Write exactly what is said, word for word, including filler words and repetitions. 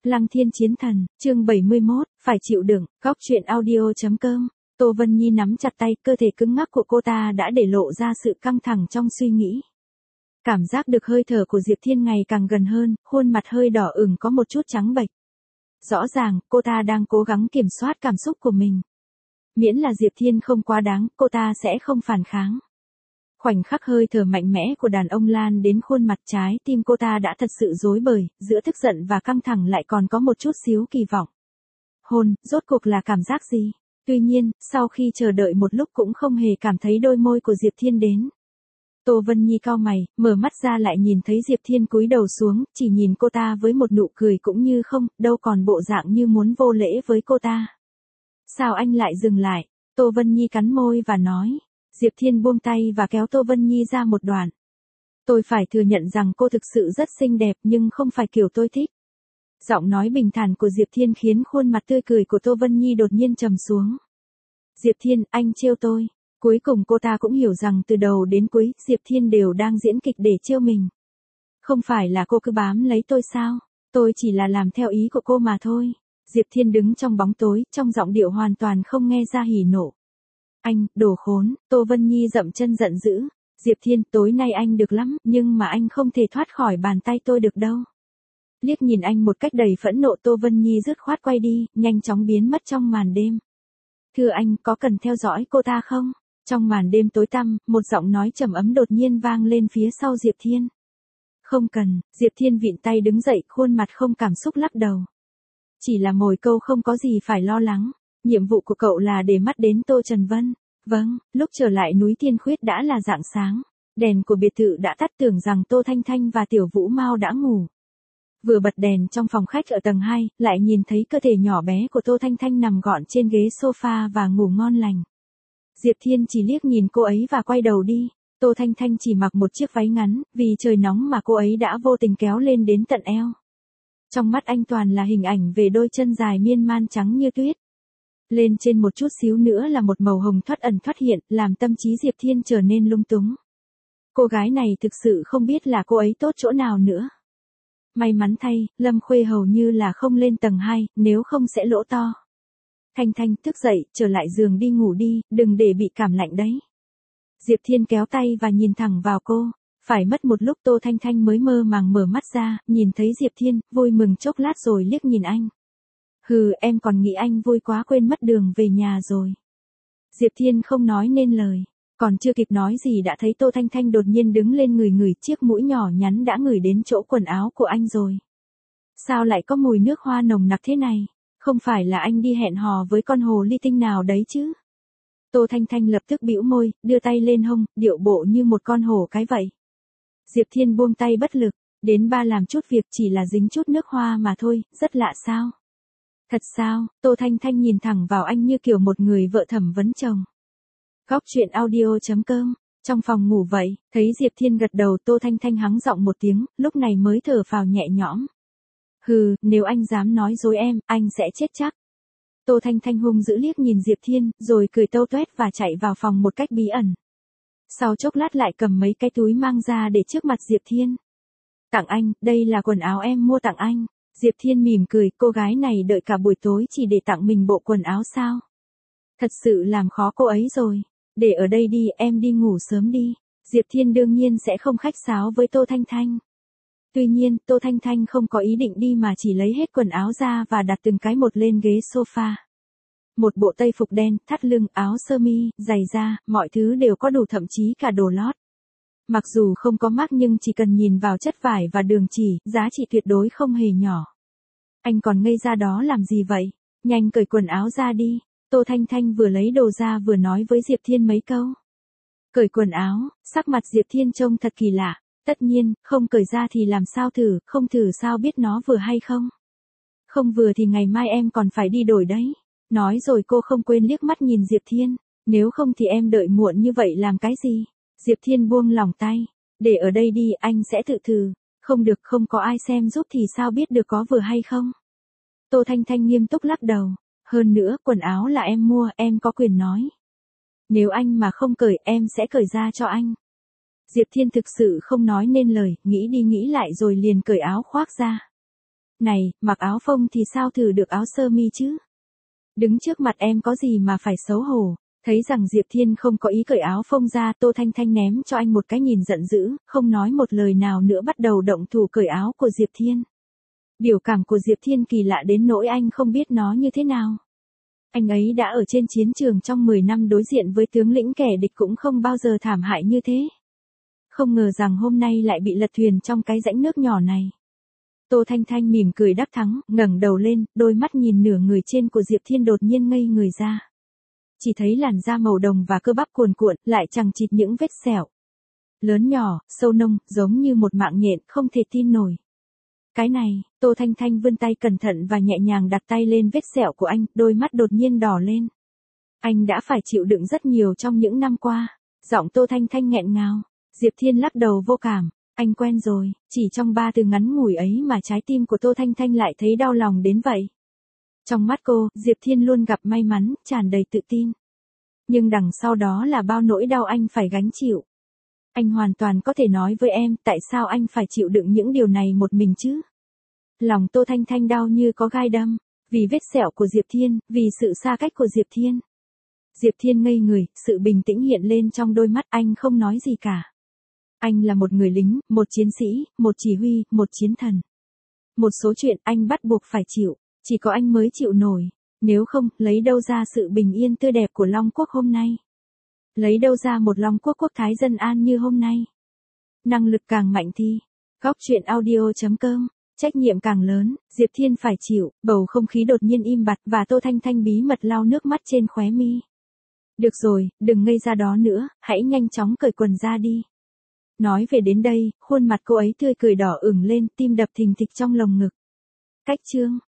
Lăng Thiên Chiến Thần, chương bảy mươi mốt, phải chịu đựng, góc truyện audio chấm com. Tô Vân Nhi nắm chặt tay, cơ thể cứng ngắc của cô ta đã để lộ ra sự căng thẳng trong suy nghĩ. Cảm giác được hơi thở của Diệp Thiên ngày càng gần hơn, khuôn mặt hơi đỏ ửng có một chút trắng bệch. Rõ ràng, cô ta đang cố gắng kiểm soát cảm xúc của mình. Miễn là Diệp Thiên không quá đáng, cô ta sẽ không phản kháng. Khoảnh khắc hơi thở mạnh mẽ của đàn ông lan đến khuôn mặt, trái tim cô ta đã thật sự rối bời, giữa tức giận và căng thẳng lại còn có một chút xíu kỳ vọng. Hôn, rốt cuộc là cảm giác gì? Tuy nhiên, sau khi chờ đợi một lúc cũng không hề cảm thấy đôi môi của Diệp Thiên đến. Tô Vân Nhi cau mày, mở mắt ra lại nhìn thấy Diệp Thiên cúi đầu xuống, chỉ nhìn cô ta với một nụ cười cũng như không, đâu còn bộ dạng như muốn vô lễ với cô ta. Sao anh lại dừng lại? Tô Vân Nhi cắn môi và nói. Diệp Thiên buông tay và kéo Tô Vân Nhi ra một đoạn. Tôi phải thừa nhận rằng cô thực sự rất xinh đẹp nhưng không phải kiểu tôi thích. Giọng nói bình thản của Diệp Thiên khiến khuôn mặt tươi cười của Tô Vân Nhi đột nhiên trầm xuống. Diệp Thiên, anh trêu tôi. Cuối cùng cô ta cũng hiểu rằng từ đầu đến cuối, Diệp Thiên đều đang diễn kịch để trêu mình. Không phải là cô cứ bám lấy tôi sao? Tôi chỉ là làm theo ý của cô mà thôi. Diệp Thiên đứng trong bóng tối, trong giọng điệu hoàn toàn không nghe ra hỉ nộ. Anh, đồ khốn, Tô Vân Nhi dậm chân giận dữ. Diệp Thiên, tối nay anh được lắm, nhưng mà anh không thể thoát khỏi bàn tay tôi được đâu. Liếc nhìn anh một cách đầy phẫn nộ, Tô Vân Nhi dứt khoát quay đi, nhanh chóng biến mất trong màn đêm. Thưa anh, có cần theo dõi cô ta không? Trong màn đêm tối tăm, một giọng nói trầm ấm đột nhiên vang lên phía sau Diệp Thiên. Không cần, Diệp Thiên vịn tay đứng dậy, khuôn mặt không cảm xúc lắc đầu. Chỉ là mồi câu không có gì phải lo lắng. Nhiệm vụ của cậu là để mắt đến Tô Trần Vân. Vâng, lúc trở lại núi Tiên Khuyết đã là rạng sáng. Đèn của biệt thự đã tắt, tưởng rằng Tô Thanh Thanh và Tiểu Vũ Mao đã ngủ. Vừa bật đèn trong phòng khách ở tầng hai, lại nhìn thấy cơ thể nhỏ bé của Tô Thanh Thanh nằm gọn trên ghế sofa và ngủ ngon lành. Diệp Thiên chỉ liếc nhìn cô ấy và quay đầu đi. Tô Thanh Thanh chỉ mặc một chiếc váy ngắn, vì trời nóng mà cô ấy đã vô tình kéo lên đến tận eo. Trong mắt anh toàn là hình ảnh về đôi chân dài miên man trắng như tuyết. Lên trên một chút xíu nữa là một màu hồng thoắt ẩn thoắt hiện, làm tâm trí Diệp Thiên trở nên lung túng. Cô gái này thực sự không biết là cô ấy tốt chỗ nào nữa. May mắn thay, Lâm Khuê hầu như là không lên tầng hai, nếu không sẽ lỗ to. Thanh Thanh, thức dậy, trở lại giường đi ngủ đi, đừng để bị cảm lạnh đấy. Diệp Thiên kéo tay và nhìn thẳng vào cô. Phải mất một lúc Tô Thanh Thanh mới mơ màng mở mắt ra, nhìn thấy Diệp Thiên, vui mừng chốc lát rồi liếc nhìn anh. Hừ, em còn nghĩ anh vui quá quên mất đường về nhà rồi. Diệp Thiên không nói nên lời. Còn chưa kịp nói gì đã thấy Tô Thanh Thanh đột nhiên đứng lên ngửi ngửi, chiếc mũi nhỏ nhắn đã ngửi đến chỗ quần áo của anh rồi. Sao lại có mùi nước hoa nồng nặc thế này? Không phải là anh đi hẹn hò với con hồ ly tinh nào đấy chứ? Tô Thanh Thanh lập tức bĩu môi, đưa tay lên hông, điệu bộ như một con hổ cái vậy. Diệp Thiên buông tay bất lực, đến ba làm chút việc chỉ là dính chút nước hoa mà thôi, rất lạ sao? Thật sao? Tô Thanh Thanh nhìn thẳng vào anh như kiểu một người vợ thẩm vấn chồng. Góc truyện audio chấm com. Trong phòng ngủ vậy, thấy Diệp Thiên gật đầu, Tô Thanh Thanh hắng giọng một tiếng, lúc này mới thở phào nhẹ nhõm. Hừ, nếu anh dám nói dối em, anh sẽ chết chắc. Tô Thanh Thanh hung dữ liếc nhìn Diệp Thiên, rồi cười tâu tuét và chạy vào phòng một cách bí ẩn. Sau chốc lát lại cầm mấy cái túi mang ra để trước mặt Diệp Thiên. Tặng anh, đây là quần áo em mua tặng anh. Diệp Thiên mỉm cười, cô gái này đợi cả buổi tối chỉ để tặng mình bộ quần áo sao? Thật sự làm khó cô ấy rồi. Để ở đây đi, em đi ngủ sớm đi. Diệp Thiên đương nhiên sẽ không khách sáo với Tô Thanh Thanh. Tuy nhiên, Tô Thanh Thanh không có ý định đi mà chỉ lấy hết quần áo ra và đặt từng cái một lên ghế sofa. Một bộ tây phục đen, thắt lưng, áo sơ mi, giày da, mọi thứ đều có đủ, thậm chí cả đồ lót. Mặc dù không có mác nhưng chỉ cần nhìn vào chất vải và đường chỉ, giá trị tuyệt đối không hề nhỏ. Anh còn ngây ra đó làm gì vậy? Nhanh cởi quần áo ra đi. Tô Thanh Thanh vừa lấy đồ ra vừa nói với Diệp Thiên mấy câu. Cởi quần áo, sắc mặt Diệp Thiên trông thật kỳ lạ. Tất nhiên, không cởi ra thì làm sao thử, không thử sao biết nó vừa hay không. Không vừa thì ngày mai em còn phải đi đổi đấy. Nói rồi cô không quên liếc mắt nhìn Diệp Thiên. Nếu không thì em đợi muộn như vậy làm cái gì? Diệp Thiên buông lỏng tay. Để ở đây đi, anh sẽ tự thử. Không được, không có ai xem giúp thì sao biết được có vừa hay không? Tô Thanh Thanh nghiêm túc lắc đầu. Hơn nữa, quần áo là em mua, em có quyền nói. Nếu anh mà không cởi, em sẽ cởi ra cho anh. Diệp Thiên thực sự không nói nên lời, nghĩ đi nghĩ lại rồi liền cởi áo khoác ra. Này, mặc áo phông thì sao thử được áo sơ mi chứ? Đứng trước mặt em có gì mà phải xấu hổ? Thấy rằng Diệp Thiên không có ý cởi áo phông ra, Tô Thanh Thanh ném cho anh một cái nhìn giận dữ, không nói một lời nào nữa bắt đầu động thủ cởi áo của Diệp Thiên. Biểu cảm của Diệp Thiên kỳ lạ đến nỗi anh không biết nó như thế nào. Anh ấy đã ở trên chiến trường trong mười năm đối diện với tướng lĩnh kẻ địch cũng không bao giờ thảm hại như thế. Không ngờ rằng hôm nay lại bị lật thuyền trong cái rãnh nước nhỏ này. Tô Thanh Thanh mỉm cười đắc thắng, ngẩng đầu lên, đôi mắt nhìn nửa người trên của Diệp Thiên đột nhiên ngây người ra. Chỉ thấy làn da màu đồng và cơ bắp cuồn cuộn, lại chằng chịt những vết sẹo. Lớn nhỏ, sâu nông, giống như một mạng nhện, không thể tin nổi. Cái này, Tô Thanh Thanh vươn tay cẩn thận và nhẹ nhàng đặt tay lên vết sẹo của anh, đôi mắt đột nhiên đỏ lên. Anh đã phải chịu đựng rất nhiều trong những năm qua. Giọng Tô Thanh Thanh nghẹn ngào. Diệp Thiên lắc đầu vô cảm. Anh quen rồi, chỉ trong ba từ ngắn ngủi ấy mà trái tim của Tô Thanh Thanh lại thấy đau lòng đến vậy. Trong mắt cô, Diệp Thiên luôn gặp may mắn, tràn đầy tự tin. Nhưng đằng sau đó là bao nỗi đau anh phải gánh chịu. Anh hoàn toàn có thể nói với em, tại sao anh phải chịu đựng những điều này một mình chứ? Lòng Tô Thanh Thanh đau như có gai đâm, vì vết sẹo của Diệp Thiên, vì sự xa cách của Diệp Thiên. Diệp Thiên ngây người, sự bình tĩnh hiện lên trong đôi mắt, anh không nói gì cả. Anh là một người lính, một chiến sĩ, một chỉ huy, một chiến thần. Một số chuyện anh bắt buộc phải chịu, chỉ có anh mới chịu nổi. Nếu không, lấy đâu ra sự bình yên tươi đẹp của Long Quốc hôm nay? Lấy đâu ra một Long Quốc quốc thái dân an như hôm nay? Năng lực càng mạnh thì, góc truyện audio chấm com, trách nhiệm càng lớn, Diệp Thiên phải chịu. Bầu không khí đột nhiên im bặt và Tô Thanh Thanh bí mật lau nước mắt trên khóe mi. Được rồi, đừng ngây ra đó nữa, hãy nhanh chóng cởi quần ra đi. Nói về đến đây, khuôn mặt cô ấy tươi cười đỏ ửng lên, tim đập thình thịch trong lồng ngực. Cách chương